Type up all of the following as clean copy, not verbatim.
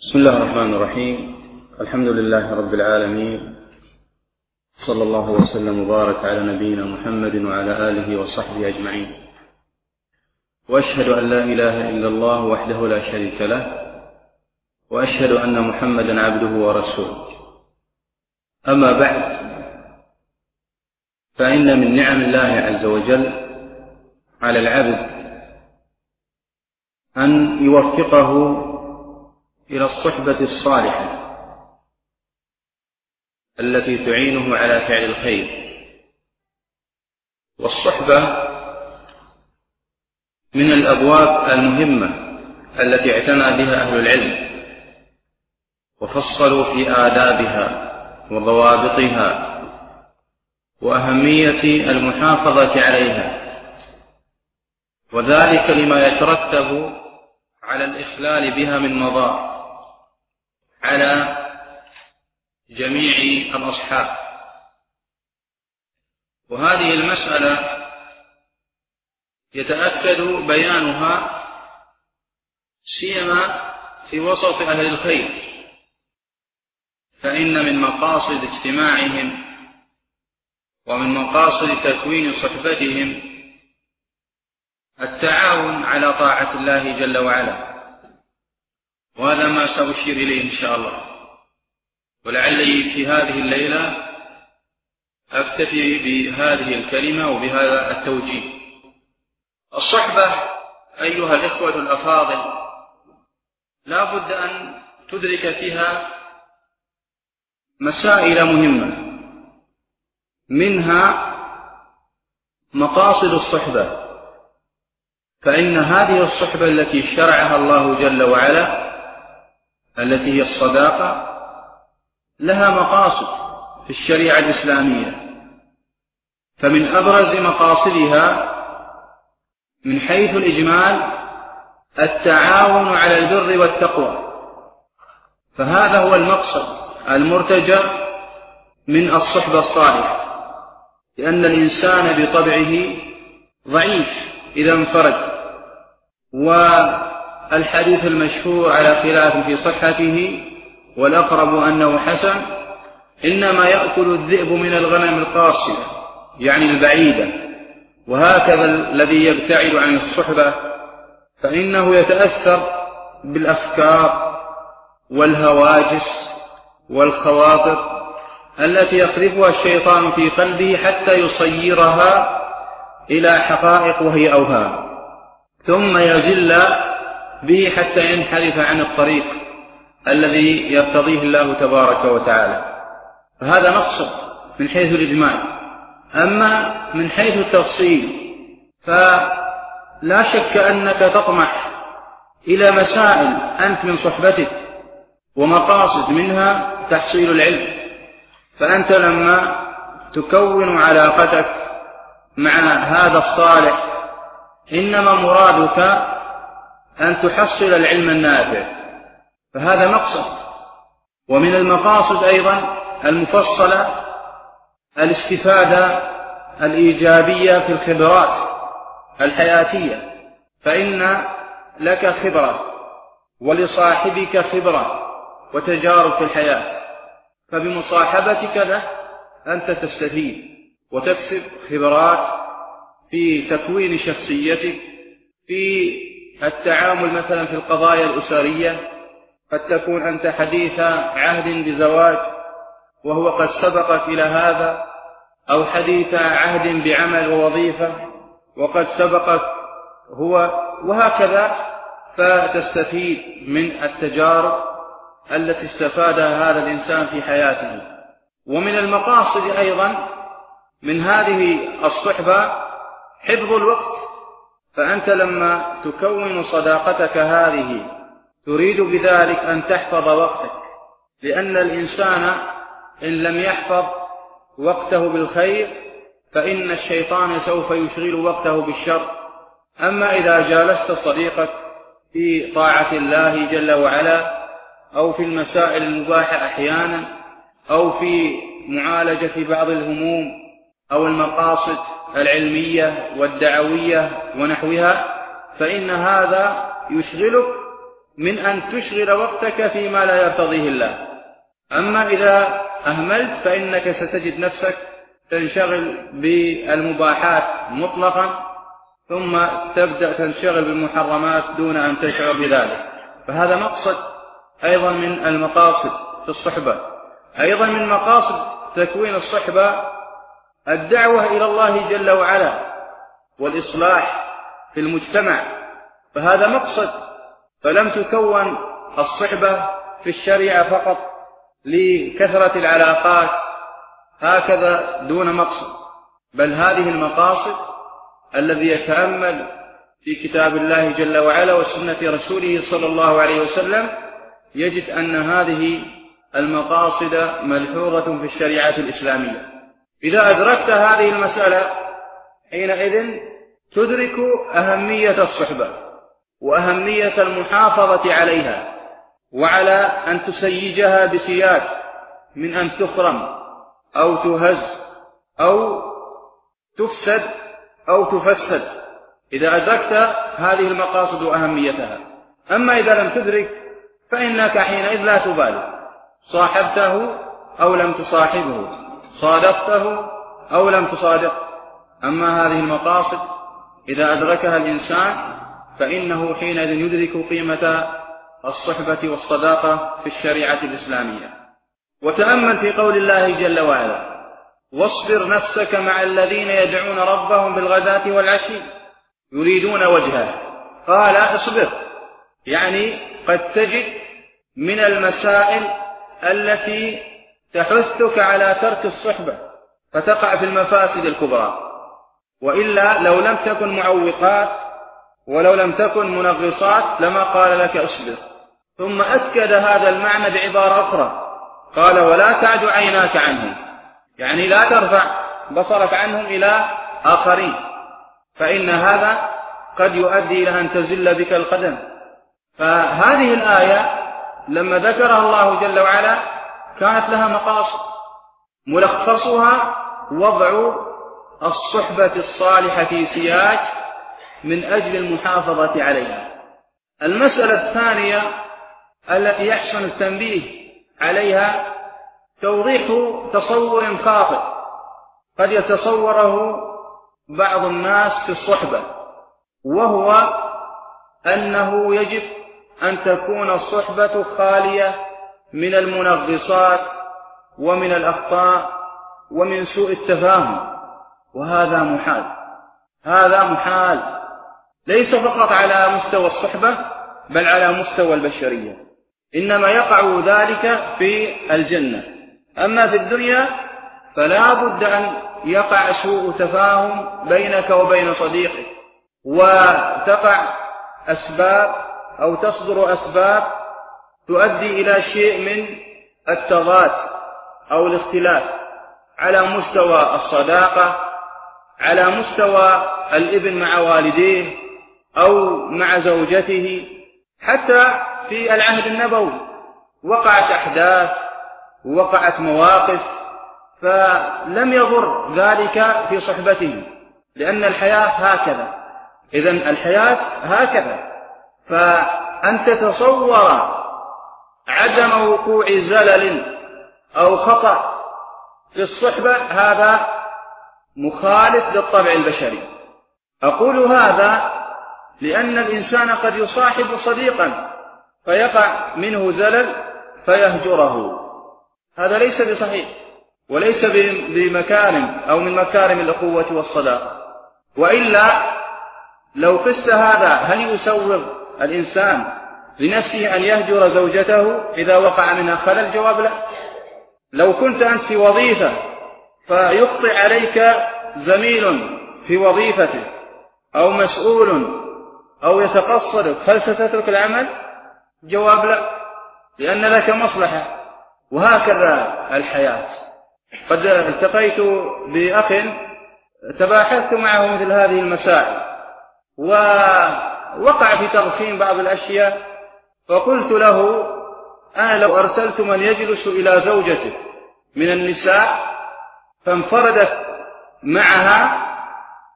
بسم الله الرحمن الرحيم. الحمد لله رب العالمين، صلى الله وسلم وبارك على نبينا محمد وعلى آله وصحبه أجمعين، وأشهد أن لا إله إلا الله وحده لا شريك له، وأشهد أن محمدا عبده ورسوله. أما بعد، فإن من نعم الله عز وجل على العبد أن يوفقه إلى الصحبة الصالحة التي تعينه على فعل الخير. والصحبة من الأبواب المهمة التي اعتنى بها أهل العلم وفصلوا في آدابها وضوابطها وأهمية المحافظة عليها، وذلك لما يترتب على الإخلال بها من مضار على جميع الأصحاب. وهذه المسألة يتأكد بيانها سيما في وسط أهل الخير، فإن من مقاصد اجتماعهم ومن مقاصد تكوين صحبتهم التعاون على طاعة الله جل وعلا، وهذا ما سأشير إليه إن شاء الله. ولعلي في هذه الليلة أكتفي بهذه الكلمة وبهذا التوجيه. الصحبة أيها الإخوة الأفاضل لا بد أن تدرك فيها مسائل مهمة، منها مقاصد الصحبة، فإن هذه الصحبة التي شرعها الله جل وعلا التي هي الصداقة لها مقاصد في الشريعة الإسلامية. فمن أبرز مقاصدها من حيث الإجمال التعاون على البر والتقوى، فهذا هو المقصد المرتجى من الصحبة الصالحة، لأن الإنسان بطبعه ضعيف إذا انفرد، والحديث المشهور على خلاف في صحته والأقرب أنه حسن: إنما يأكل الذئب من الغنم القاصية، يعني البعيدة. وهكذا الذي يبتعد عن الصحبة فإنه يتأثر بالأفكار والهواجس والخواطر التي يقذفها الشيطان في قلبه حتى يصيرها إلى حقائق وهي أوهام، ثم يزل به حتى ينحرف عن الطريق الذي يرتضيه الله تبارك وتعالى. فهذا مقصد من حيث الإجمال. أما من حيث التفصيل فلا شك أنك تطمح إلى مسائل أنت من صحبتك ومقاصد منها تحصيل العلم، فأنت لما تكون علاقتك مع هذا الصالح إنما مرادك أن تحصل العلم النافع، فهذا مقصد. ومن المقاصد أيضا المفصلة الاستفادة الإيجابية في الخبرات الحياتية، فإن لك خبرة ولصاحبك خبرة وتجارب في الحياة، فبمصاحبتك له أنت تستفيد وتكسب خبرات في تكوين شخصيتك، في التعامل مثلا في القضايا الأسرية. قد تكون أنت حديث عهد بزواج وهو قد سبقك إلى هذا، أو حديث عهد بعمل ووظيفة وقد سبقك هو، وهكذا، فتستفيد من التجارب التي استفادها هذا الإنسان في حياته. ومن المقاصد أيضا من هذه الصحبة حفظ الوقت، فأنت لما تكون صداقتك هذه تريد بذلك أن تحفظ وقتك، لأن الإنسان إن لم يحفظ وقته بالخير فإن الشيطان سوف يشغل وقته بالشر. أما إذا جالست صديقك في طاعة الله جل وعلا، أو في المسائل المباحة أحيانا، أو في معالجة بعض الهموم أو المقاصد العلمية والدعوية ونحوها، فإن هذا يشغلك من أن تشغل وقتك فيما لا يرتضيه الله. أما إذا أهملت فإنك ستجد نفسك تنشغل بالمباحات مطلقا، ثم تبدأ تنشغل بالمحرمات دون أن تشعر بذلك. فهذا مقصد أيضا من المقاصد في الصحبة. أيضا من مقاصد تكوين الصحبة الدعوة إلى الله جل وعلا والإصلاح في المجتمع، فهذا مقصد. فلم تكون الصحبة في الشريعة فقط لكثرة العلاقات هكذا دون مقصد، بل هذه المقاصد الذي يتأمل في كتاب الله جل وعلا وسنة رسوله صلى الله عليه وسلم يجد أن هذه المقاصد ملحوظة في الشريعة الإسلامية. إذا أدركت هذه المسألة حينئذ تدرك أهمية الصحبة وأهمية المحافظة عليها، وعلى أن تسيجها بسياج من أن تخرم أو تهز أو تفسد أو تفسد، إذا أدركت هذه المقاصد وأهميتها. أما إذا لم تدرك فإنك حينئذ لا تبالي، صاحبته أو لم تصاحبه، صادقته أو لم تصادقه. أما هذه المقاصد إذا أدركها الإنسان فإنه حينئذ يدرك قيمة الصحبة والصداقة في الشريعة الإسلامية. وتأمل في قول الله جل وعلا: واصبر نفسك مع الذين يدعون ربهم بالغداة والعشي يريدون وجهه. قال اصبر، يعني قد تجد من المسائل التي تحثك على ترك الصحبة فتقع في المفاسد الكبرى، وإلا لو لم تكن معوقات ولو لم تكن منغصات لما قال لك اصبر. ثم أكد هذا المعنى بعبارة أخرى، قال: ولا تعد عيناك عنهم، يعني لا ترفع بصرك عنهم إلى آخرين، فإن هذا قد يؤدي إلى أن تزل بك القدم. فهذه الآية لما ذكرها الله جل وعلا كانت لها مقاصد، ملخصها وضع الصحبة الصالحة في سياج من أجل المحافظة عليها. المسألة الثانية التي يحسن التنبيه عليها توضيح تصور خاطئ قد يتصوره بعض الناس في الصحبة، وهو أنه يجب أن تكون الصحبة خالية من المنغصات ومن الأخطاء ومن سوء التفاهم، وهذا محال. هذا محال ليس فقط على مستوى الصحبة بل على مستوى البشرية، إنما يقع ذلك في الجنة. أما في الدنيا فلا بد أن يقع سوء تفاهم بينك وبين صديقك، وتقع أسباب أو تصدر أسباب تؤدي إلى شيء من التضاد أو الاختلاف على مستوى الصداقة، على مستوى الابن مع والديه أو مع زوجته. حتى في العهد النبوي وقعت أحداث ووقعت مواقف فلم يضر ذلك في صحبته، لأن الحياة هكذا. إذن الحياة هكذا، فأن تتصور عدم وقوع زلل أو خطأ في الصحبة هذا مخالف للطبع البشري. أقول هذا لأن الإنسان قد يصاحب صديقا فيقع منه زلل فيهجره، هذا ليس بصحيح وليس بمكارم أو من مكارم الأخوة والصداقة. وإلا لو قست هذا هل يسوغ الإنسان لنفسه أن يهجر زوجته إذا وقع منها خلل؟ جواب لا. لو كنت أنت في وظيفة فيخطئ عليك زميل في وظيفته أو مسؤول أو يتقصدك، هل ستترك العمل؟ جواب لا، لأن لك مصلحة. وهكذا الحياة. قد التقيت بأخ تباحثت معه مثل هذه المسائل، ووقع في تضخيم بعض الأشياء، فقلت له: أنا لو أرسلت من يجلس إلى زوجته من النساء فانفردت معها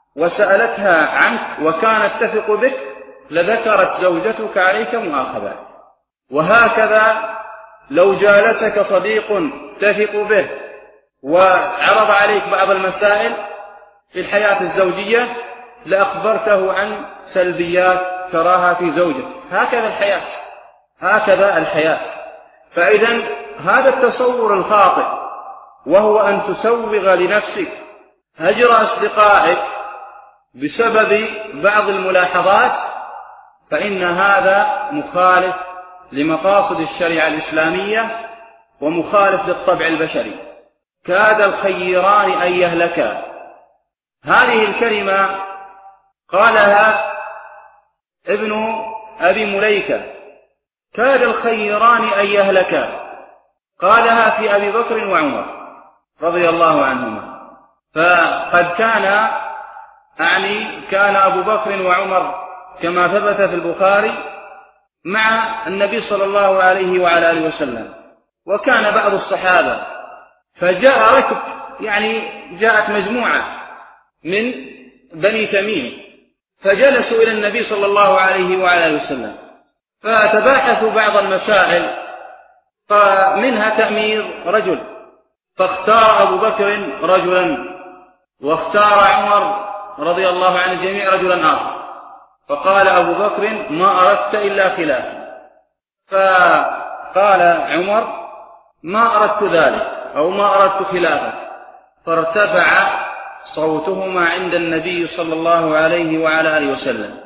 وسألتها عنك وكانت تثق بك لذكرت زوجتك عليك مؤاخذات. وهكذا لو جالسك صديق تثق به وعرض عليك بعض المسائل في الحياة الزوجية لأخبرته عن سلبيات تراها في زوجك. هكذا الحياة. فإذا هذا التصور الخاطئ، وهو أن تسوغ لنفسك هجر أصدقائك بسبب بعض الملاحظات، فإن هذا مخالف لمقاصد الشريعة الإسلامية ومخالف للطبع البشري. كاد الخيران أن يهلكا، هذه الكلمة قالها ابن أبي مليكة، كاد الخيران أن يهلكا، قالها في أبي بكر وعمر رضي الله عنهما. فقد كان أبو بكر وعمر كما ثبت في البخاري مع النبي صلى الله عليه وعلى آله وسلم، وكان بعض الصحابة فجاء ركب، جاءت مجموعة من بني تميم فجلسوا إلى النبي صلى الله عليه وعلى آله وسلم، فتباحثوا بعض المسائل، فمنها تأمير رجل، فاختار أبو بكر رجلا واختار عمر رضي الله عن الجميع رجلا آخر، فقال أبو بكر ما أردت إلا خلافي، فقال عمر ما أردت ذلك أو ما أردت خلافك، فارتفع صوتهما عند النبي صلى الله عليه وعلى آله وسلم،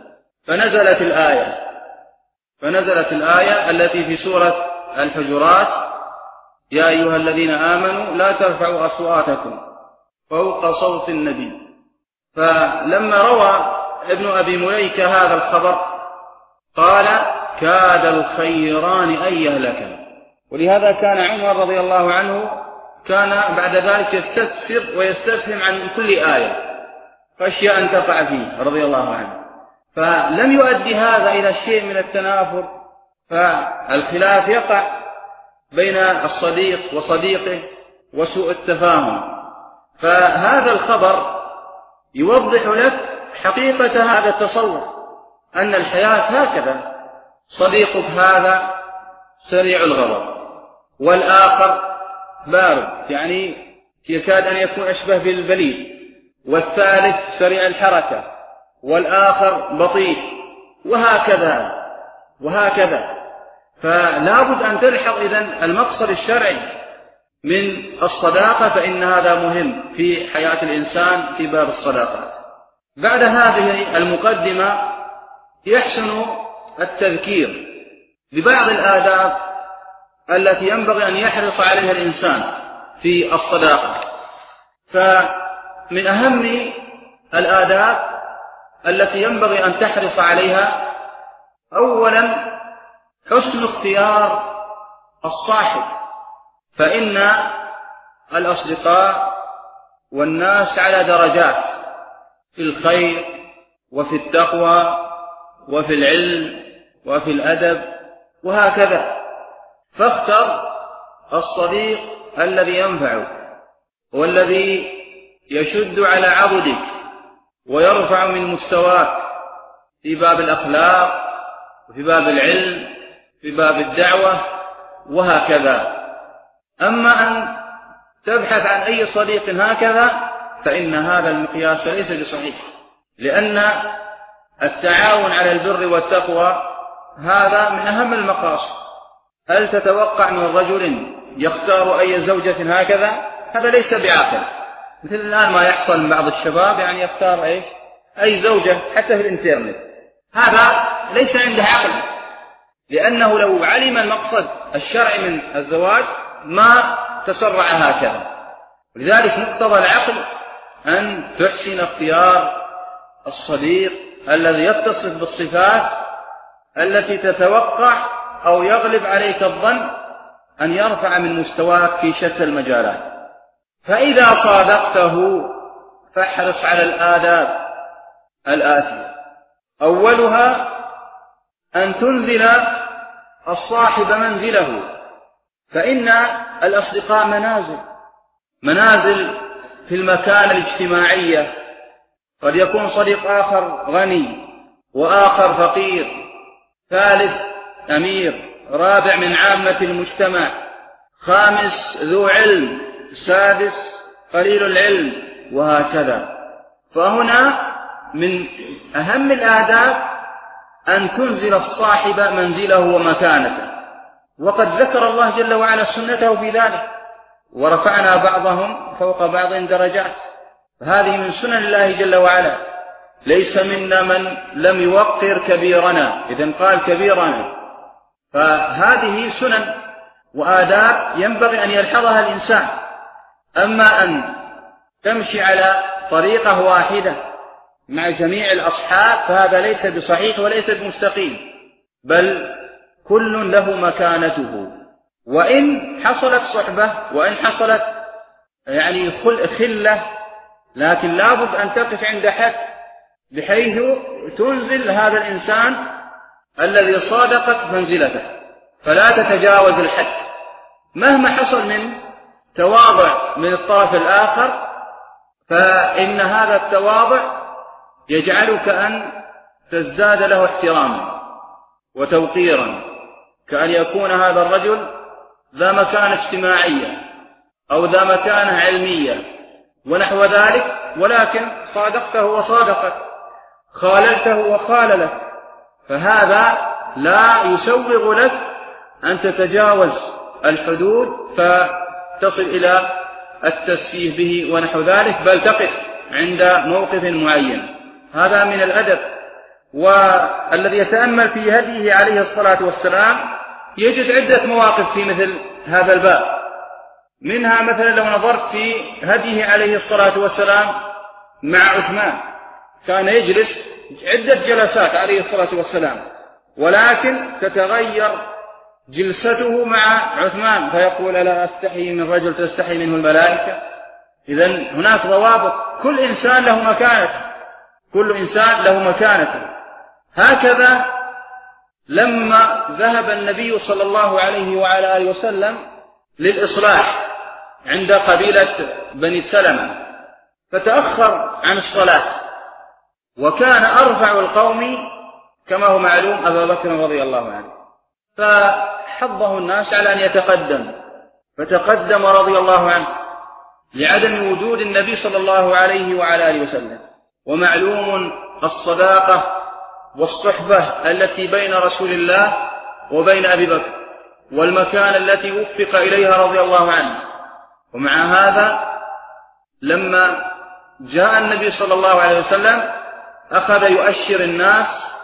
فنزلت الآية التي في سورة الحجرات: يا أيها الذين آمنوا لا ترفعوا أصواتكم فوق صوت النبي. فلما روى ابن أبي مليكة هذا الخبر قال كاد الخيران أن يهلكا. ولهذا كان عمر رضي الله عنه كان بعد ذلك يستفسر ويستفهم عن كل آية خشي أن تقع فيه رضي الله عنه، فلم يؤدي هذا إلى شيء من التنافر، فالخلاف يقع بين الصديق وصديقه وسوء التفاهم. فهذا الخبر يوضح لك حقيقة هذا التصور، أن الحياة هكذا، صديقك هذا سريع الغضب والآخر بارد، يكاد أن يكون أشبه بالبليد، والثالث سريع الحركة والآخر بطيء، وهكذا. فلا بد أن تلحظ إذن المقصد الشرعي من الصداقة، فإن هذا مهم في حياة الإنسان في باب الصداقات. بعد هذه المقدمة يحسن التذكير ببعض الآداب التي ينبغي أن يحرص عليها الإنسان في الصداقة. فمن أهم الآداب التي ينبغي أن تحرص عليها أولا حسن اختيار الصاحب، فإن الأصدقاء والناس على درجات في الخير وفي التقوى وفي العلم وفي الأدب وهكذا. فاختر الصديق الذي ينفعك والذي يشد على عضدك ويرفع من مستواك في باب الأخلاق وفي باب العلم في باب الدعوة وهكذا. أما أن تبحث عن أي صديق هكذا فإن هذا المقياس ليس بصحيح، لأن التعاون على البر والتقوى هذا من أهم المقاصد. هل تتوقع من رجل يختار أي زوجة هكذا؟ هذا ليس بعاقل. مثل الآن ما يحصل من بعض الشباب يختار أي زوجة حتى في الإنترنت، هذا ليس عنده عقل، لأنه لو علم المقصد الشرعي من الزواج ما تسرع هكذا. ولذلك مقتضى العقل أن تحسن اختيار الصديق الذي يتصف بالصفات التي تتوقع أو يغلب عليك الظن أن يرفع من مستواك في شتى المجالات. فإذا صادقته فاحرص على الآداب الآتية: أولها أن تنزل الصاحب منزله، فإن الأصدقاء منازل في المكانة الاجتماعية. قد يكون صديق آخر غني وآخر فقير، ثالث أمير رابع من عامة المجتمع، خامس ذو علم، سادس قليل العلم، وهكذا. فهنا من أهم الآداب أن تنزل الصاحب منزله ومكانته، وقد ذكر الله جل وعلا سنته في ذلك، ورفعنا بعضهم فوق بعض درجات. فهذه من سنن الله جل وعلا. ليس منا من لم يوقر كبيرنا، إذن قال كبيرنا. فهذه سنن وآداب ينبغي أن يلحظها الإنسان. أما أن تمشي على طريقة واحدة مع جميع الأصحاب فهذا ليس بصحيح وليس بمستقيم، بل كل له مكانته. وإن حصلت صحبة وإن حصلت خلة، لكن لابد أن تقف عند حد بحيث تنزل هذا الإنسان الذي صادقت منزلته، فلا تتجاوز الحد مهما حصل من تواضع من الطرف الآخر، فإن هذا التواضع يجعلك أن تزداد له احتراما وتوقيرا، كأن يكون هذا الرجل ذا مكانة اجتماعية أو ذا مكانة علمية ونحو ذلك، ولكن صادقته وصادقك، خاللته وخاللك، فهذا لا يسوغ لك أن تتجاوز الحدود فتصل إلى التسفيه به ونحو ذلك، بل تقف عند موقف معين. هذا من الأدب. والذي يتأمل في هديه عليه الصلاة والسلام يجد عدة مواقف في مثل هذا الباب. منها مثلا لو نظرت في هديه عليه الصلاة والسلام مع عثمان، كان يجلس عدة جلسات عليه الصلاة والسلام، ولكن تتغير جلسته مع عثمان فيقول ألا أستحي من رجل تستحي منه الملائكة. إذن هناك ضوابط، كل إنسان له مكانته، كل إنسان له مكانته. هكذا لما ذهب النبي صلى الله عليه وعلى آله وسلم للإصلاح عند قبيلة بني سلمة، فتأخر عن الصلاة، وكان أرفع القوم كما هو معلوم أبا بكر رضي الله عنه، فحضه الناس على أن يتقدم، فتقدم رضي الله عنه لعدم وجود النبي صلى الله عليه وعلى آله وسلم. ومعلوم الصداقة والصحبة التي بين رسول الله وبين أبي بكر، والمكان التي وفق إليها رضي الله عنه. ومع هذا لما جاء النبي صلى الله عليه وسلم أخذ يؤشر الناس،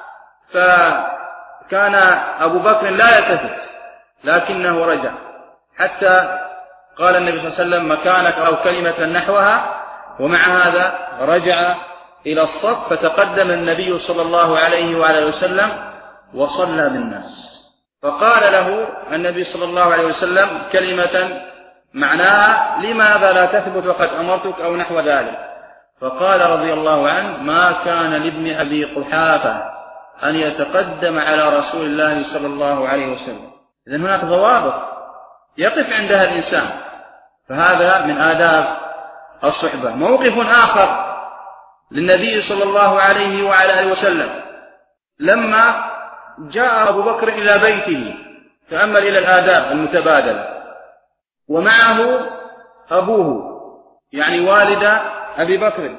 فكان أبو بكر لا يلتفت لكنه رجع، حتى قال النبي صلى الله عليه وسلم مكانك أو كلمة نحوها، ومع هذا رجع إلى الصف، فتقدم النبي صلى الله عليه وعلى وسلم وصلى بالناس، فقال له النبي صلى الله عليه وسلم كلمة معناها لماذا لا تثبت وقد أمرتك أو نحو ذلك، فقال رضي الله عنه ما كان لابن أبي قحافة أن يتقدم على رسول الله صلى الله عليه وسلم. إذن هناك ضوابط يقف عندها الإنسان، فهذا من آداب الصحبة. موقف آخر للنبي صلى الله عليه وعلى آله وسلم لما جاء أبو بكر إلى بيته، تأمل إلى الآداب المتبادلة، ومعه أبوه يعني والد أبي بكر،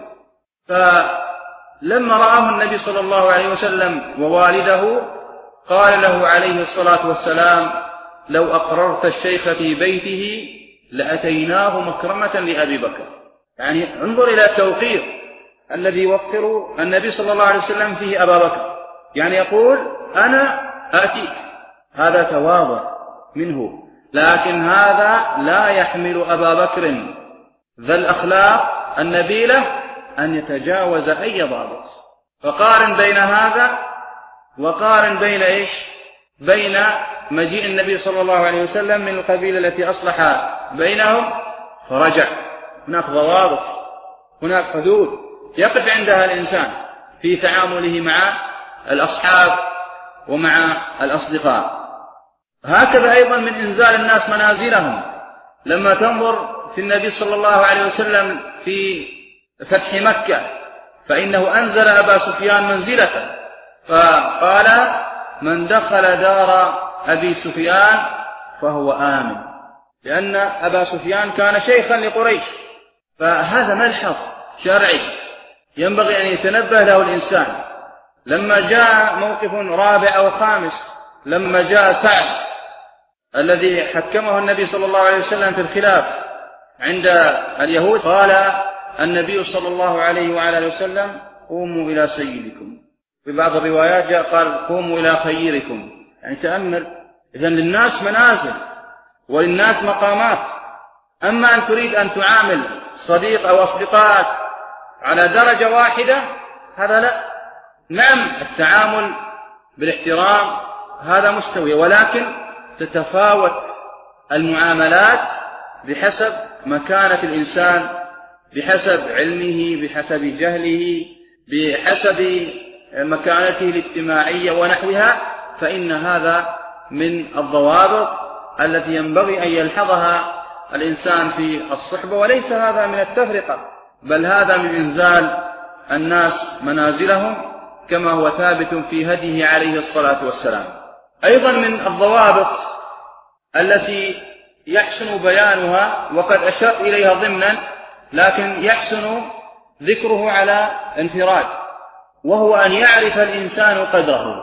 فلما رآه النبي صلى الله عليه وسلم ووالده قال له عليه الصلاة والسلام لو أقررت الشيخ في بيته لأتيناه مكرمة لأبي بكر. يعني انظر إلى التوقير الذي يوقر النبي صلى الله عليه وسلم فيه أبا بكر، يعني يقول أنا آتيك، هذا تواضع منه، لكن هذا لا يحمل أبا بكر ذا الأخلاق النبيلة أن يتجاوز أي ضابط. فقارن بين هذا وقارن بين إيش؟ بين مجيء النبي صلى الله عليه وسلم من القبيلة التي أصلح بينهم فرجع. هناك ضوابط، هناك حدود يقف عندها الإنسان في تعامله مع الأصحاب ومع الأصدقاء. هكذا أيضا من إنزال الناس منازلهم، لما تنظر في النبي صلى الله عليه وسلم في فتح مكة فإنه أنزل أبا سفيان منزلته، فقال من دخل دار أبي سفيان فهو آمن، لأن أبا سفيان كان شيخا لقريش. فهذا ملحظ شرعي ينبغي أن يتنبه له الإنسان. لما جاء موقف رابع أو خامس، لما جاء سعد الذي حكمه النبي صلى الله عليه وسلم في الخلاف عند اليهود، قال النبي صلى الله عليه وعلى وسلم قوموا إلى سيدكم. في بعض الروايات جاء قال قوموا إلى خيركم. يعني تأمل، إذن للناس منازل وللناس مقامات. أما أن تريد أن تعامل صديق أو أصدقائك على درجة واحدة، هذا لا. نعم التعامل بالاحترام هذا مستوي، ولكن تتفاوت المعاملات بحسب مكانة الإنسان، بحسب علمه، بحسب جهله، بحسب مكانته الاجتماعية ونحوها. فإن هذا من الضوابط التي ينبغي أن يلحظها الإنسان في الصحبة، وليس هذا من التفرقة، بل هذا من إنزال الناس منازلهم كما هو ثابت في هديه عليه الصلاة والسلام. أيضا من الضوابط التي يحسن بيانها، وقد أشرت إليها ضمنا لكن يحسن ذكره على انفراد، وهو أن يعرف الإنسان قدره.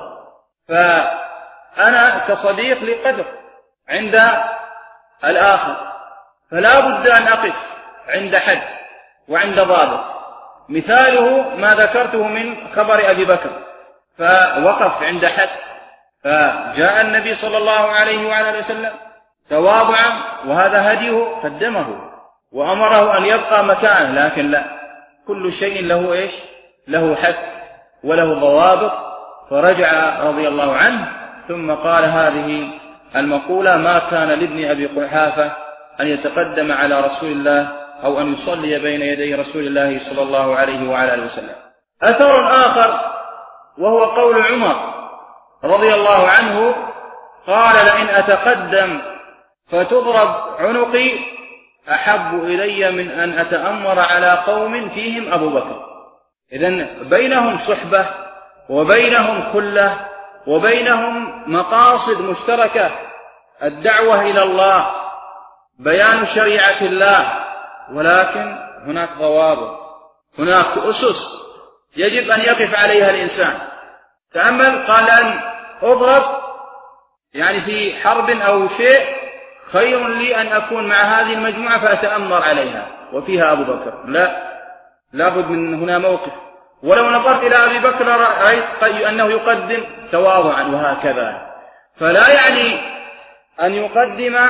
فأنا كصديق لي قدر عند الآخر، فلا بد أن أقف عند حد وعند ضابط. مثاله ما ذكرته من خبر أبي بكر، فوقف عند حد، فجاء النبي صلى الله عليه وعلى وسلم تواضعا، وهذا هديه قدمه وأمره أن يبقى مكانه، لكن لا، كل شيء له إيش؟ له حد وله ضوابط. فرجع رضي الله عنه ثم قال هذه المقولة: ما كان لابن أبي قحافة أن يتقدم على رسول الله أو أن يصلي بين يدي رسول الله صلى الله عليه وعلى وسلم. أثر آخر وهو قول عمر رضي الله عنه، قال: لئن أتقدم فتضرب عنقي أحب إلي من أن أتأمر على قوم فيهم أبو بكر. إذن بينهم صحبة وبينهم خلة وبينهم مقاصد مشتركة: الدعوة إلى الله، بيان شريعة الله، ولكن هناك ضوابط، هناك أسس يجب أن يقف عليها الإنسان. تأمل، قال أن أضرب يعني في حرب أو شيء خير لي أن أكون مع هذه المجموعة فأتأمر عليها وفيها أبو بكر. لا بد من هنا موقف. ولو نظرت إلى أبي بكر رأيت أنه يقدم تواضعا وهكذا. فلا يعني أن يقدم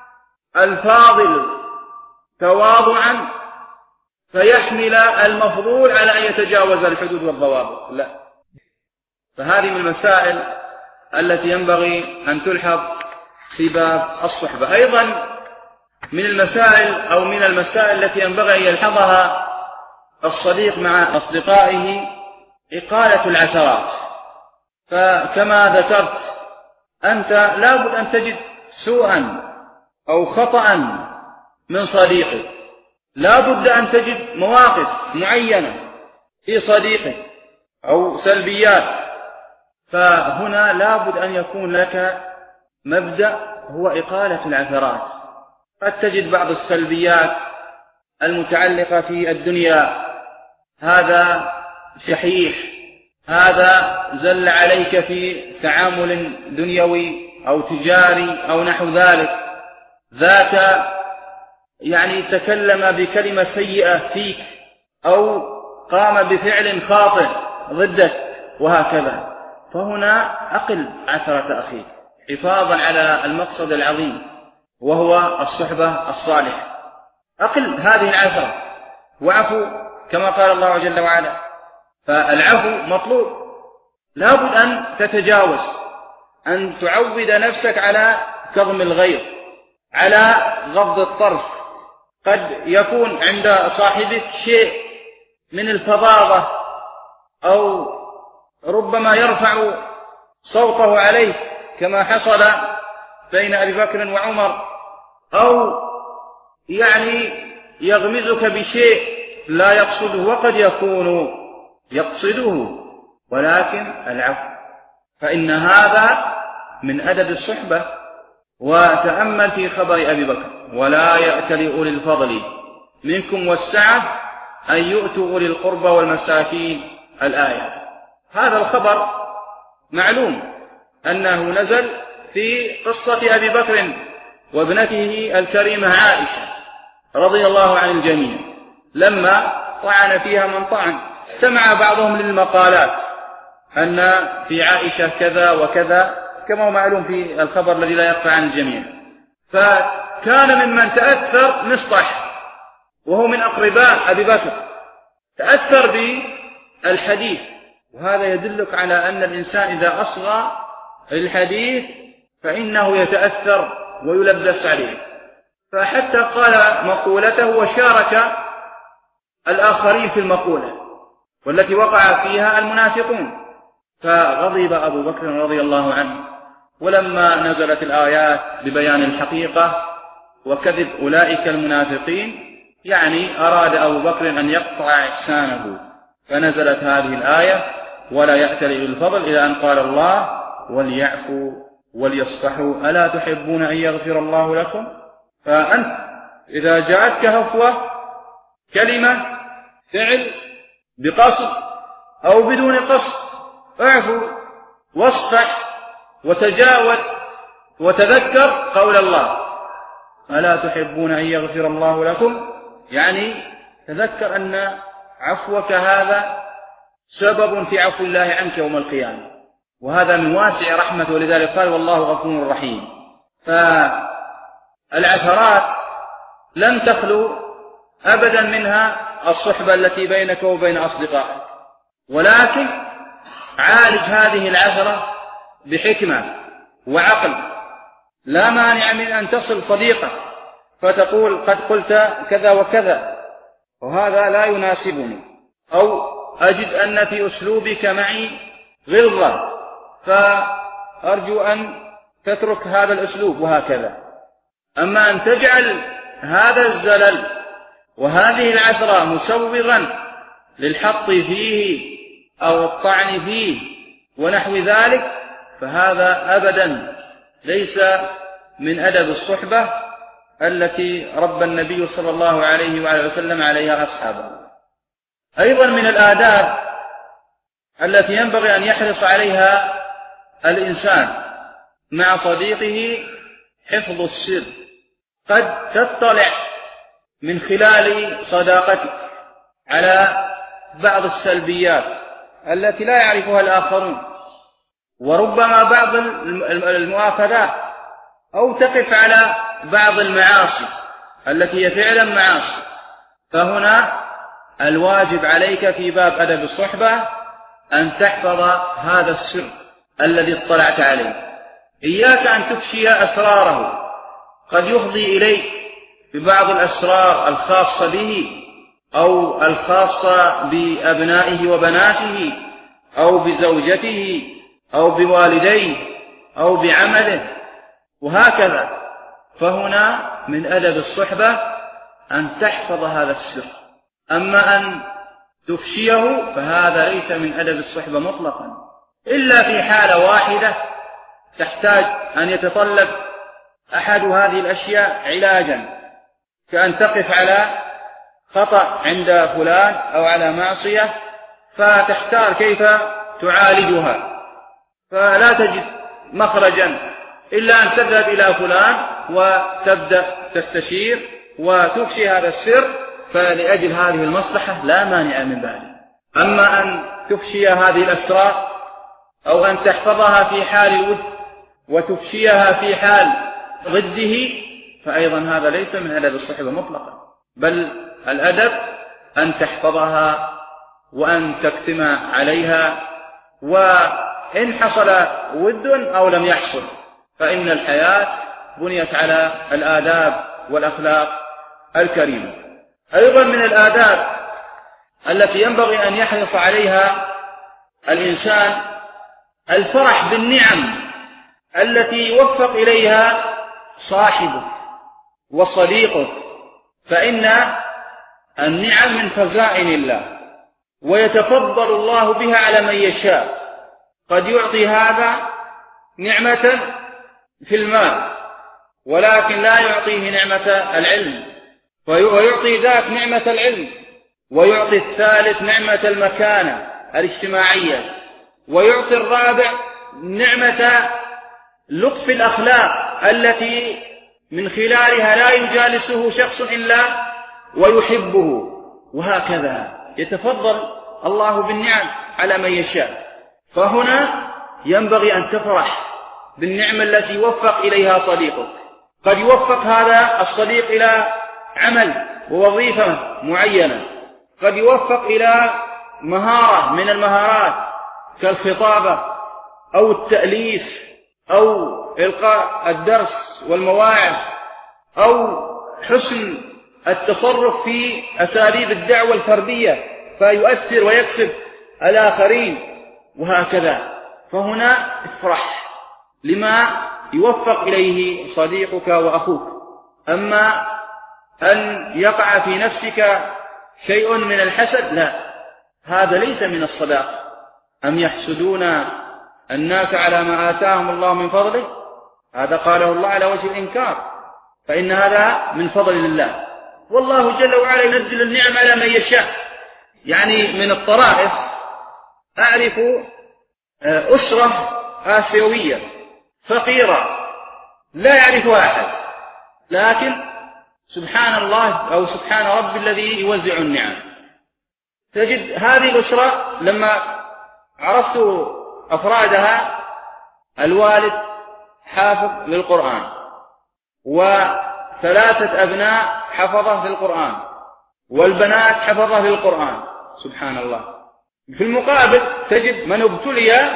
الفاضل تواضعا فيحمل المفضول على أن يتجاوز الحدود والضوابط، لا. فهذه من المسائل التي ينبغي أن تلحظ في باب الصحبة. أيضا من المسائل التي ينبغي أن يلحظها الصديق مع أصدقائه إقالة العثرات. فكما ذكرت، أنت لا بد أن تجد سوءا أو خطأ من صديقك، لا بد أن تجد مواقف معينة في صديقك أو سلبيات. فهنا لا بد أن يكون لك مبدأ هو إقالة العثرات. قد تجد بعض السلبيات المتعلقة في الدنيا، هذا شحيح، هذا زل عليك في تعامل دنيوي أو تجاري أو نحو ذلك، ذاك يعني تكلم بكلمة سيئة فيك أو قام بفعل خاطئ ضدك وهكذا. فهنا أقل عثرة أخيك حفاظا على المقصد العظيم وهو الصحبة الصالحة. أقل هذه العثرة وعفو كما قال الله جل وعلا. فالعفو مطلوب، لا بد أن تتجاوز، أن تعود نفسك على كظم الغيظ، على غض الطرف. قد يكون عند صاحبك شيء من الفظاظة أو ربما يرفع صوته عليك كما حصل بين أبي بكر وعمر، أو يعني يغمزك بشيء لا يقصده وقد يكون يقصده، ولكن العفو، فإن هذا من أدب الصحبة. وتأمل في خبر أبي بكر: ولا يأتل أولي الفضل منكم والسعة أن يؤتوا أولي القربى والمساكين، الآية. هذا الخبر معلوم أنه نزل في قصة أبي بكر وابنته الكريمة عائشة رضي الله عن الجميع، لما طعن فيها من طعن. استمع بعضهم للمقالات أن في عائشة كذا وكذا، كما هو معلوم في الخبر الذي لا يخفى عن الجميع. فكان ممن تأثر مصطح، وهو من أقرباء أبي بكر، تأثر بالحديث. وهذا يدلك على أن الإنسان إذا أصغى الحديث فإنه يتأثر ويلبس عليه. فحتى قال مقولته وشارك الآخرين في المقولة، والتي وقع فيها المنافقون. فغضب أبو بكر رضي الله عنه، ولما نزلت الآيات ببيان الحقيقة وكذب أولئك المنافقين، يعني أراد أبو بكر أن يقطع إحسانه، فنزلت هذه الآية: ولا يأتل أولي الفضل، إلى أن قال الله: وليعفوا وليصفحوا ألا تحبون أن يغفر الله لكم. فأنت إذا جاءتك هفوة، كلمة، فعل، بقصد أو بدون قصد، اعفو واصفح وتجاوز، وتذكر قول الله: ألا تحبون أن يغفر الله لكم، يعني تذكر أن عفوك هذا سبب في عفو الله عنك يوم القيامة، وهذا من واسع رحمته، ولذلك قال: والله غفور رحيم. فالعثرات لن تخلو أبدا منها الصحبة التي بينك وبين أصدقائك، ولكن عالج هذه العثرة بحكمة وعقل. لا مانع من أن تصل صديقك فتقول: قد قلت كذا وكذا وهذا لا يناسبني، أو أجد أن في أسلوبك معي غلظة، فأرجو أن تترك هذا الأسلوب، وهكذا. أما أن تجعل هذا الزلل وهذه العثرة مسوغا للحط فيه أو الطعن فيه ونحو ذلك، فهذا أبدا ليس من أدب الصحبة التي ربى النبي صلى الله عليه وعلى وسلم عليها أصحابه. أيضا من الآداب التي ينبغي أن يحرص عليها الإنسان مع صديقه حفظ السر. قد تطلع من خلال صداقتك على بعض السلبيات التي لا يعرفها الآخرون، وربما بعض المؤاخذات، أو تقف على بعض المعاصي التي هي فعلا معاصي. فهنا الواجب عليك في باب أدب الصحبة أن تحفظ هذا السر الذي اطلعت عليه. إياك أن تفشي أسراره، قد يفضي إليك ببعض الأسرار الخاصة به، أو الخاصة بأبنائه وبناته، أو بزوجته، أو بوالديه، أو بعمله، وهكذا. فهنا من أدب الصحبة أن تحفظ هذا السر. أما أن تفشيه فهذا ليس من أدب الصحبة مطلقا، إلا في حالة واحدة تحتاج أن يتطلب أحد هذه الأشياء علاجا، كأن تقف على خطأ عند فلان أو على معصية فتحتار كيف تعالجها، فلا تجد مخرجا إلا أن تذهب إلى فلان وتبدأ تستشير وتفشي هذا السر، فلأجل هذه المصلحة لا مانع من ذلك. أما أن تفشي هذه الأسرار أو أن تحفظها في حال الود وتفشيها في حال ضده، فأيضا هذا ليس من أدب الصحبة مطلقا، بل الأدب أن تحفظها وأن تكتم عليها، وإن حصل ود أو لم يحصل، فإن الحياة بنيت على الآداب والأخلاق الكريمة. أيضا من الآداب التي ينبغي أن يحرص عليها الإنسان الفرح بالنعم التي يوفق إليها صاحبه وصديقه، فإن النعم من خزائن الله، ويتفضل الله بها على من يشاء. قد يعطي هذا نعمة في المال ولكن لا يعطيه نعمة العلم، ويعطي ذاك نعمة العلم، ويعطي الثالث نعمة المكانة الاجتماعية، ويعطي الرابع نعمة لطف الأخلاق التي من خلالها لا يجالسه شخص إلا ويحبه، وهكذا يتفضل الله بالنعم على من يشاء. فهنا ينبغي أن تفرح بالنعمة التي يوفق إليها صديقك. قد يوفق هذا الصديق إلى عمل ووظيفة معينة، قد يوفق إلى مهارة من المهارات كالخطابة أو التأليف أو إلقاء الدرس والمواعظ أو حسن التصرف في أساليب الدعوة الفردية فيؤثر ويكسب الآخرين، وهكذا. فهنا افرح لما يوفق إليه صديقك وأخوك. أما أن يقع في نفسك شيء من الحسد، لا، هذا ليس من الصداقة. أم يحسدون الناس على ما آتاهم الله من فضله، هذا قاله الله على وجه الإنكار، فإن هذا من فضل الله، والله جل وعلا ينزل النعم على من يشاء. يعني من الطرائف أعرف أسرة آسيوية فقيرة لا يعرفها أحد، لكن سبحان الله أو سبحان رب الذي يوزع النعم. تجد هذه الأسرة لما عرفت أفرادها، الوالد حافظ للقرآن، وثلاثة أبناء حفظه للقرآن، والبنات حفظه للقرآن، سبحان الله. في المقابل تجد من ابتلي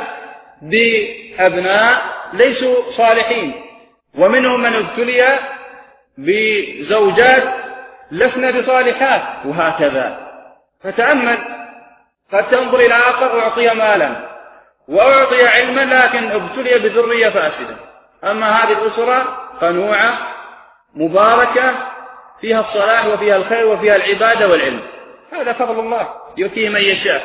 بأبناء ليسوا صالحين، ومنهم من ابتلي بزوجات لسن بصالحات، وهكذا. فتأمل، قد تنظر إلى آخر أعطي مالا وأعطي علما لكن ابتلي بذرية فاسدة، أما هذه الأسرة قنوعة مباركة فيها الصلاح وفيها الخير وفيها العبادة والعلم. هذا فضل الله يؤتيه من يشاء.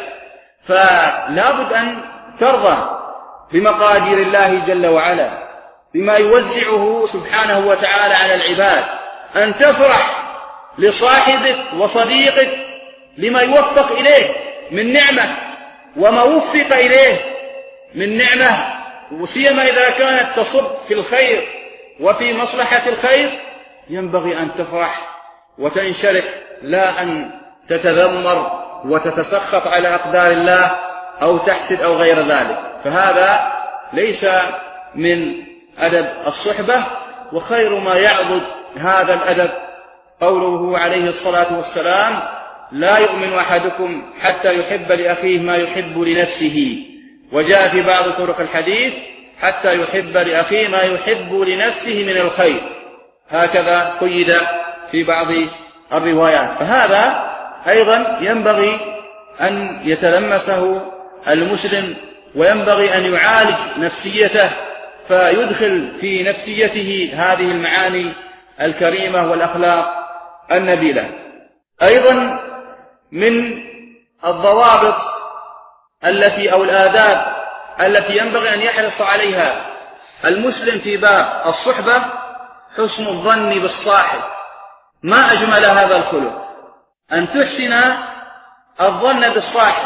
فلا بد أن ترضى بمقادير الله جل وعلا، بما يوزعه سبحانه وتعالى على العباد، أن تفرح لصاحبك وصديقك لما يوفق إليه من نعمة وما وفق إليه من نعمة، وسيما إذا كانت تصب في الخير وفي مصلحة الخير، ينبغي أن تفرح وتنشرح، لا أن تتذمر وتتسخط على أقدار الله أو تحسد أو غير ذلك. فهذا ليس من أدب الصحبة. وخير ما يعضد هذا الأدب قوله عليه الصلاة والسلام: لا يؤمن أحدكم حتى يحب لأخيه ما يحب لنفسه. وجاء في بعض طرق الحديث: حتى يحب لأخيه ما يحب لنفسه من الخير. هكذا قيد في بعض الروايات. فهذا أيضا ينبغي أن يتلمسه المسلم، وينبغي أن يعالج نفسيته فيدخل في نفسيته هذه المعاني الكريمة والأخلاق النبيلة. أيضا من الضوابط التي أو الآداب التي ينبغي أن يحرص عليها المسلم في باب الصحبة حسن الظن بالصاحب. ما أجمل هذا الخلق، أن تحسن الظن بالصاحب،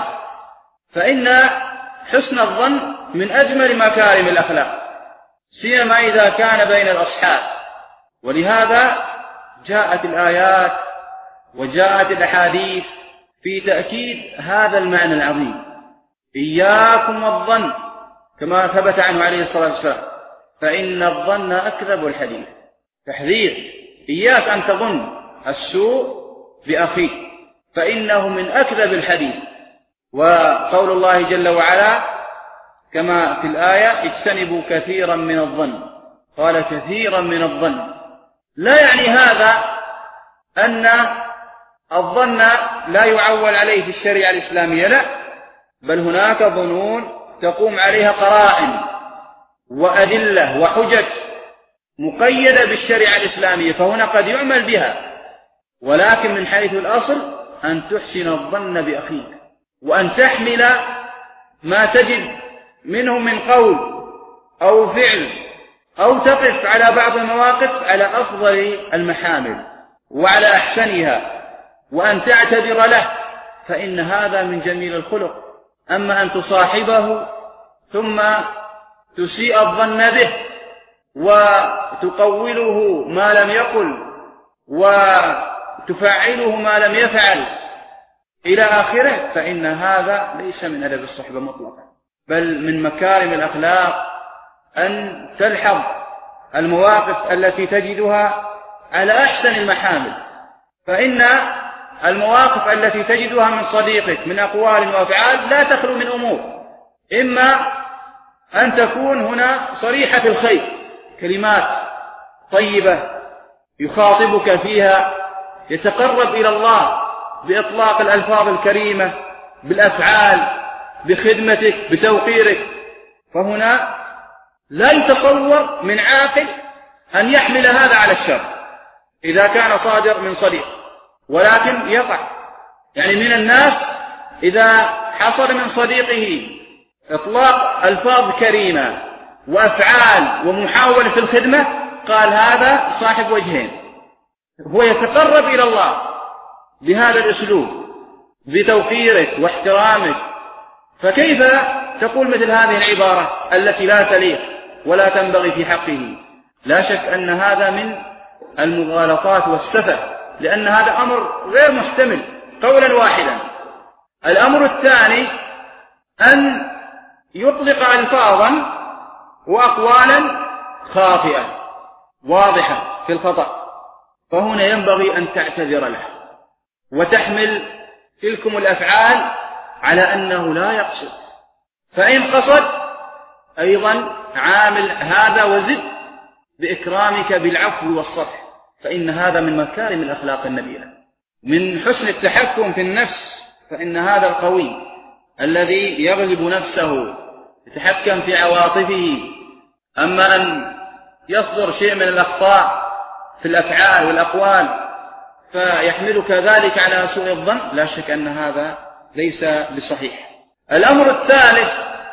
فإن حسن الظن من أجمل مكارم الأخلاق، سيما إذا كان بين الأصحاب. ولهذا جاءت الآيات وجاءت الأحاديث في تأكيد هذا المعنى العظيم: إياكم والظن، كما ثبت عنه عليه الصلاة والسلام: فإن الظن أكذب الحديث. تحذير: إياك أن تظن السوء بأخيك، فإنه من أكذب الحديث. وقول الله جل وعلا كما في الآية: اجتنبوا كثيرا من الظن. قال كثيرا من الظن، لا يعني هذا أن الظن لا يعول عليه في الشريعة الإسلامية، لا، بل هناك ظنون تقوم عليها قرائن وأدلة وحجج مقيدة بالشريعة الإسلامية، فهنا قد يعمل بها، ولكن من حيث الأصل أن تحسن الظن بأخيك، وأن تحمل ما تجد منه من قول أو فعل أو تقف على بعض المواقف على أفضل المحامل وعلى أحسنها وأن تعتذر له، فإن هذا من جميل الخلق. أما أن تصاحبه ثم تسيء الظن به وتقوله ما لم يقل وتفعله ما لم يفعل إلى آخره، فإن هذا ليس من أدب الصحبة مطلقا، بل من مكارم الأخلاق أن تلحظ المواقف التي تجدها على أحسن المحامل. فإن المواقف التي تجدها من صديقك من أقوال وأفعال لا تخلو من أمور، إما أن تكون هنا صريحة الخير، كلمات طيبة يخاطبك فيها، يتقرب إلى الله بإطلاق الألفاظ الكريمة، بالأفعال، بخدمتك، بتوقيرك. فهنا لا يتصور من عاقل أن يحمل هذا على الشر إذا كان صادر من صديق، ولكن يقع يعني من الناس إذا حصل من صديقه إطلاق ألفاظ كريمة وأفعال ومحاولة في الخدمة قال هذا صاحب وجهين، هو يتقرب إلى الله بهذا الأسلوب بتوقيرك واحترامك، فكيف تقول مثل هذه العبارة التي لا تليق ولا تنبغي في حقه؟ لا شك أن هذا من المغالطات والسفه، لأن هذا أمر غير محتمل قولا واحدا. الأمر الثاني أن يطلق ألفاظا وأقوالا خاطئة واضحة في الخطأ، فهنا ينبغي أن تعتذر له وتحمل تلكم الأفعال على أنه لا يقصد، فإن قصد أيضا عامل هذا وزد بإكرامك بالعفو والصفح، فإن هذا من مكارم الأخلاق النبيلة، من حسن التحكم في النفس. فإن هذا القوي الذي يغلب نفسه يتحكم في عواطفه، أما أن يصدر شيء من الأخطاء في الأفعال والأقوال فيحملك ذلك على سوء الظن، لا شك أن هذا ليس بصحيح. الأمر الثالث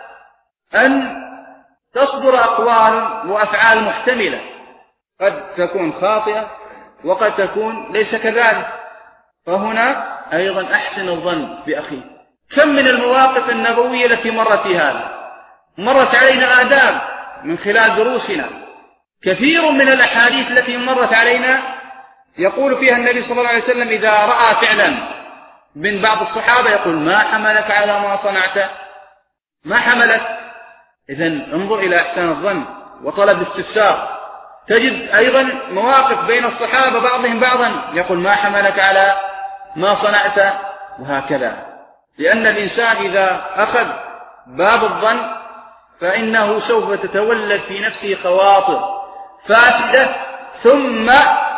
أن تصدر أقوال وأفعال محتملة، قد تكون خاطئة وقد تكون ليس كذلك، فهنا أيضا أحسن الظن بأخيك. كم من المواقف النبوية التي مرت في هذا، مرت علينا آداب من خلال دروسنا، كثير من الأحاديث التي مرت علينا يقول فيها النبي صلى الله عليه وسلم إذا رأى فعلا من بعض الصحابة يقول ما حملك على ما صنعت، ما حملك. إذن انظر إلى إحسان الظن وطلب الاستفسار. تجد أيضا مواقف بين الصحابة بعضهم بعضا يقول ما حملك على ما صنعت، وهكذا. لأن الإنسان إذا أخذ باب الظن فإنه سوف تتولد في نفسه خواطر فاسدة، ثم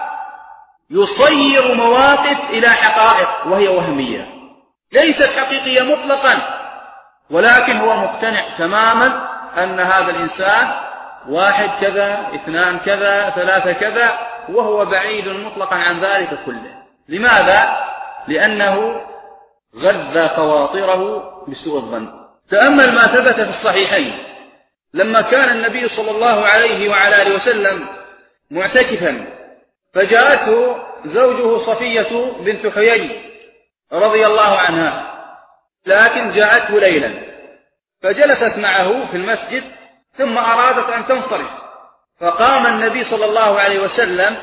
يصير مواقف إلى حقائق وهي وهمية ليست حقيقية مطلقا، ولكن هو مقتنع تماما أن هذا الإنسان واحد كذا، اثنان كذا، ثلاثة كذا، وهو بعيد مطلقا عن ذلك كله. لماذا؟ لأنه غذى خواطره بسوء الظن. تأمل ما ثبت في الصحيحين لما كان النبي صلى الله عليه وعلى آله وسلم معتكفا، فجاءته زوجه صفية بنت حيي رضي الله عنها، لكن جاءته ليلا فجلست معه في المسجد ثم أرادت أن تنصرف، فقام النبي صلى الله عليه وسلم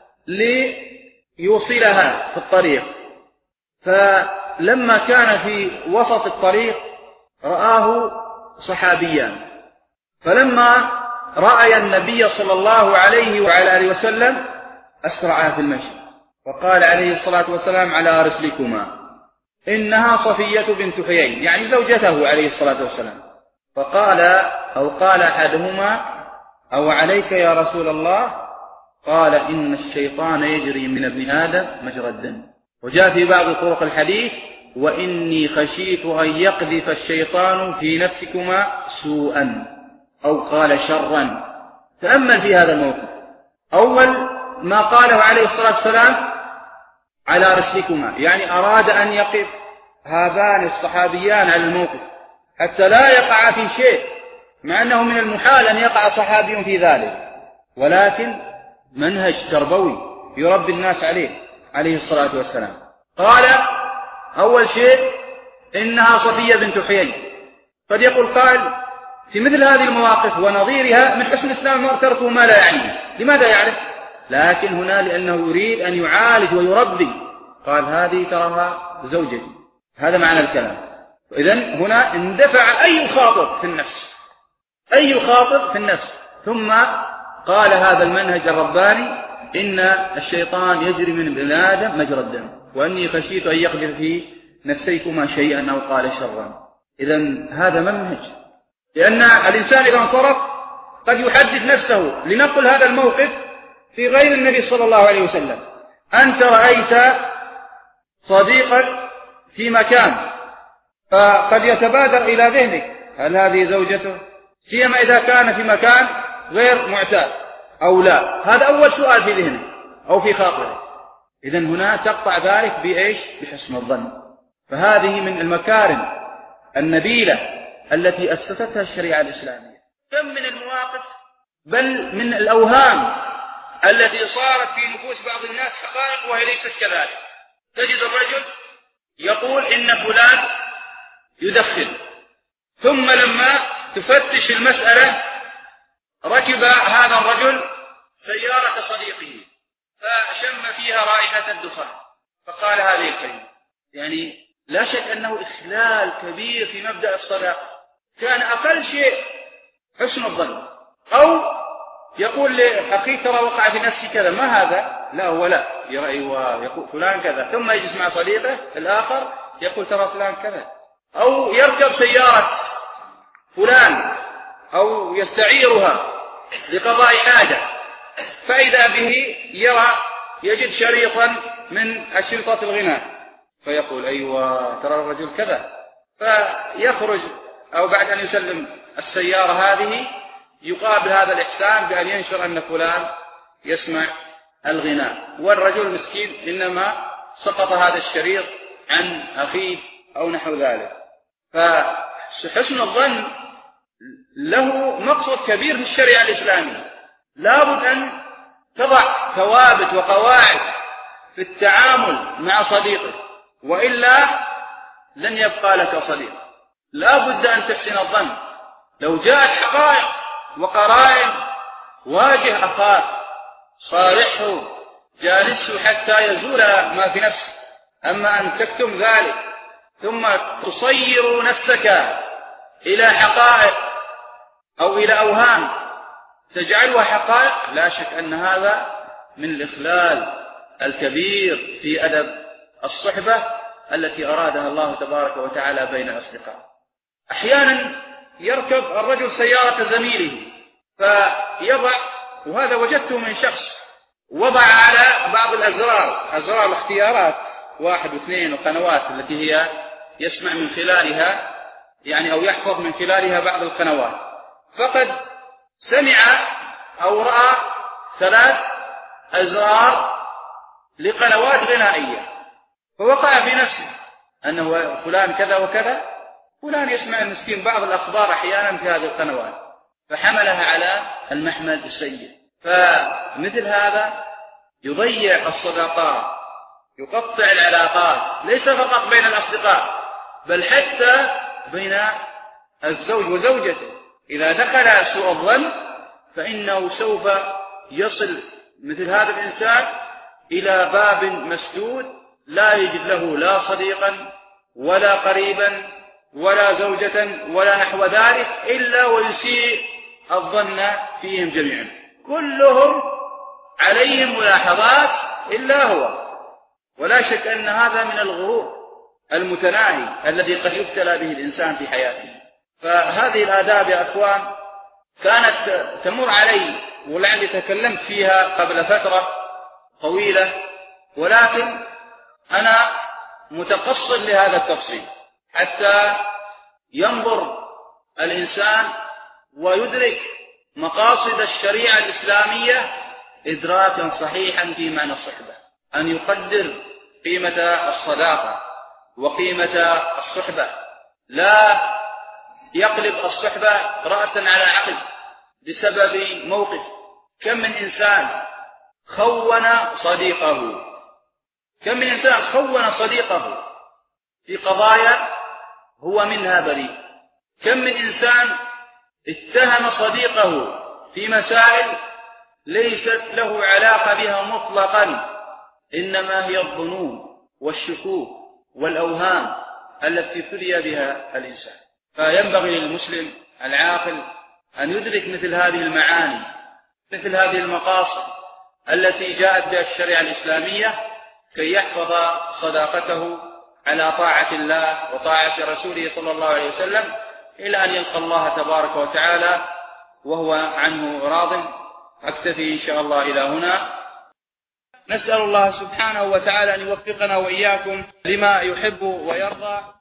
ليوصلها في الطريق، فلما كان في وسط الطريق رآه صحابيان، فلما رأى النبي صلى الله عليه وعلى آله وسلم أسرعا في المشي، فقال عليه الصلاة والسلام على رسلكما إنها صفية بنت حيي، يعني زوجته عليه الصلاة والسلام. فقال أو قال أحدهما أو عليك يا رسول الله؟ قال إن الشيطان يجري من ابن آدم مجرى الدم. وجاء في بعض طرق الحديث وإني خشيت أن يقذف الشيطان في نفسكما سوءا، أو قال شرا. تأمل في هذا الموقف. أول ما قاله عليه الصلاة والسلام على رسلكما، يعني أراد أن يقف هذان الصحابيان على الموقف حتى لا يقع في شيء مع أنه من المحال أن يقع صحابي في ذلك، ولكن منهج تربوي يربي الناس عليه الصلاة والسلام. قال: أول شيء إنها صفية بنت حيي. قد يقول قائل في مثل هذه المواقف ونظيرها من حسن الإسلام المرء تركه ما لا يعنيه. لماذا يعرف؟ لكن هنا لأنه يريد أن يعالج ويربي، قال: هذه تراها زوجتي. هذا معنى الكلام. إذن هنا اندفع أي خاطر في النفس، ثم قال هذا المنهج الرباني: إن الشيطان يجري من ابن آدم مجرى الدم، وأني خشيت أن يقذف في نفسيكما شيئا أو قال شرا. إذن هذا منهج، لأن الإنسان إذا انصرف قد يحدث نفسه. لنقل هذا الموقف في غير النبي صلى الله عليه وسلم: أنت رأيت صديقك في مكان، فقد يتبادر إلى ذهنك هل هذه زوجته، سيما إذا كان في مكان غير معتاد أو لا. هذا أول سؤال في ذهنه أو في خاطره. إذن هنا تقطع ذلك بإيش؟ بحسن الظن. فهذه من المكارم النبيلة التي أسستها الشريعة الإسلامية. كم من المواقف بل من الأوهام التي صارت في نفوس بعض الناس حقائق وهي ليست كذلك. تجد الرجل يقول إن فلان يدخن، ثم لما تفتش المسألة ركب هذا الرجل سيارة صديقه فشم فيها رائحة الدخان فقال هذه الكلمة. يعني لا شك أنه إخلال كبير في مبدأ الصداقة. كان أقل شيء حسن الظن، أو يقول لأخيه ترى وقع في نفسي كذا، ما هذا؟ لا هو لا يقول فلان كذا، ثم يجلس مع صديقه الآخر يقول ترى فلان كذا. أو يركب سيارة فلان أو يستعيرها لقضاء حاجة، فإذا به يجد شريطا من أشرطة الغناء فيقول أيوة ترى الرجل كذا، فيخرج أو بعد أن يسلم السيارة هذه يقابل هذا الإحسان بأن ينشر أن فلان يسمع الغناء، والرجل مسكين إنما سقط هذا الشريط عن أخيه أو نحو ذلك. فحسن الظن له مقصد كبير في الشريعة الإسلامية. لابد أن تضع ثوابت وقواعد في التعامل مع صديقك، وإلا لن يبقى لك صديق. لابد أن تحسن الظن. لو جاءت حقائق وقرائن واجه أخاك، صارحه، جالسه حتى يزول ما في نفسه. أما أن تكتم ذلك ثم تصير نفسك إلى حقائق أو إلى أوهام تجعلها حقائق، لا شك أن هذا من الإخلال الكبير في أدب الصحبة التي أرادها الله تبارك وتعالى بين الأصدقاء. أحيانا يركب الرجل سيارة زميله فيضع، وهذا وجدته من شخص وضع على بعض أزرار الاختيارات 1 و2 وقنوات التي هي يسمع من خلالها يعني أو يحفظ من خلالها بعض القنوات، فقد سمع أو رأى 3 أزرار لقنوات غنائية، فوقع في نفسه أنه فلان كذا وكذا، فلان يسمع المسكين بعض الأخبار أحيانا في هذه القنوات، فحملها على المحمل السيء. فمثل هذا يضيع الصداقات، يقطع العلاقات، ليس فقط بين الأصدقاء بل حتى بين الزوج وزوجته. إذا دخل سوء الظن فإنه سوف يصل مثل هذا الإنسان إلى باب مسدود لا يجد له لا صديقا ولا قريبا ولا زوجة ولا نحو ذلك إلا ويسيء الظن فيهم جميعا. كلهم عليهم ملاحظات إلا هو. ولا شك أن هذا من الغرور المتناهي الذي قد يبتلى به الإنسان في حياته. فهذه الآداب يا أخوان كانت تمر علي ولعلي تكلمت فيها قبل فترة طويلة، ولكن أنا متقصد لهذا التفصيل حتى ينظر الإنسان ويدرك مقاصد الشريعة الإسلامية إدراكا صحيحا في معنى الصحبة، أن يقدر قيمة الصداقة وقيمة الصحبة، لا يقلب الصحبة رأسا على عقب بسبب موقف. كم من إنسان خون صديقه، كم من إنسان خون صديقه في قضايا هو منها بريء، كم من إنسان اتهم صديقه في مسائل ليست له علاقة بها مطلقا، إنما هي الظنون والشكوك والأوهام التي ابتلي بها الإنسان. فينبغي للمسلم العاقل أن يدرك مثل هذه المعاني، مثل هذه المقاصد التي جاءت بها الشريعة الإسلامية، كي يحفظ صداقته على طاعة الله وطاعة رسوله صلى الله عليه وسلم إلى أن يلقى الله تبارك وتعالى وهو عنه راض. أكتفي إن شاء الله إلى هنا. نسأل الله سبحانه وتعالى أن يوفقنا وإياكم لما يحب ويرضى.